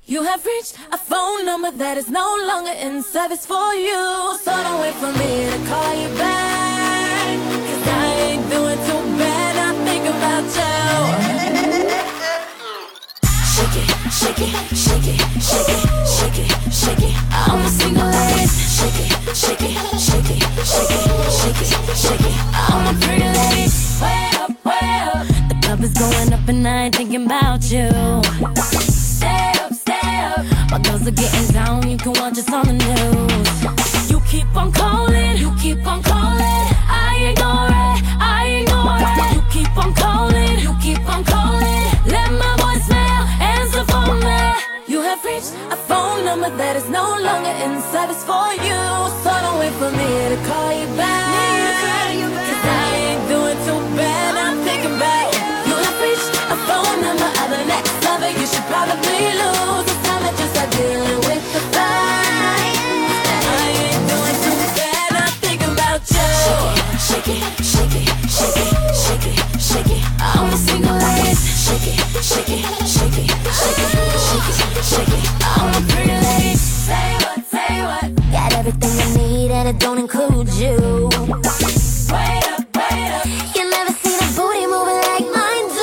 You have reached a phone number that is no longer in service for you. So don't wait for me to call you back, 'cause I ain't doing too bad, I think about you. Shake it, shake it, shake it, shake it, shake it, shake it. I'm a single lady. Shake it, shake it, shake it, shake it, shake it, shake it. I'm a pretty lady. Way up, way up. The club is going up and I ain't thinking about you. Stay up, stay up. My girls are getting down, you can watch us on the news. You keep on calling, you keep on calling. I ignore it, I ignore it. You keep on calling, you keep on calling. Let my voicemail answer for me. You have reached a phone number that is no longer in service for you. So don't wait for me to call you back, 'cause I ain't doing too bad, I'm thinking about you. You have reached a phone number of the next lover you should probably lose. It's time that you start dealing with the fact that I ain't doing too bad, I'm thinking about you. Shake it, shake it, shake it, shake it, shake it. I'm a single lady. Shake it, shake it, shake it, shake it, shake it, shake it. I'm a pretty lady. Say what, say what. Got everything I need and it don't include you. Wait up, wait up. You never seen a booty moving like mine do.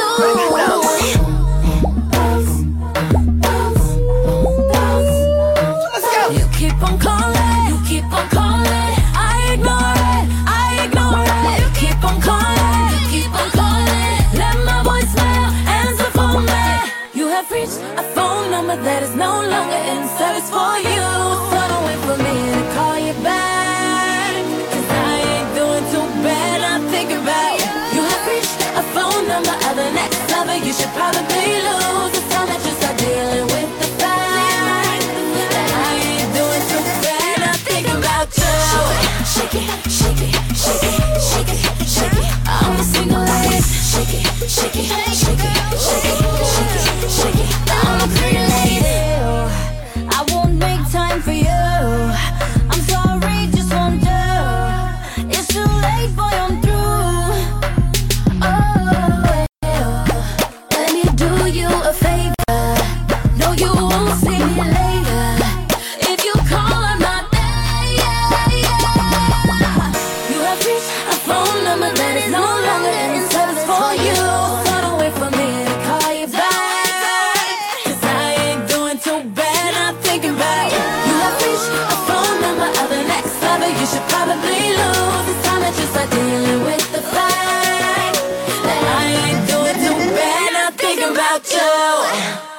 You keep on calling, you keep on calling. I ignore it, I ignore it. You keep on calling, you keep on calling. Let my voicemail answer for me. You have reached a phone number that is no longer in service for you. So don't wait for me to call you back, 'cause I ain't doing too bad, I'm thinking about you. You have reached a phone number of the next lover you should probably lose. It's time that you start dealing with the fact that I ain't doing too bad, I'm thinking about you. Shake it, shake it, shake it, shake it, shake it. I'm a single lady. Shake it, shake it, shake it, shake it, shake it, shake it. I'm a pretty lady. I won't make time for you. I'm sorry, just wonder. It's too late, boy, I'm through. Oh, let me do you a favor. No, you won't see me later. If you call, I'm not there. You have reached a phone number that is no longer in service for you. So don't wait for me to call you back, 'cause I ain't doing too bad, I'm thinking about you. You have reached a phone number of the next lover you should probably lose. It's time that you start dealing with the fact that I ain't doing too bad, I'm thinking about you.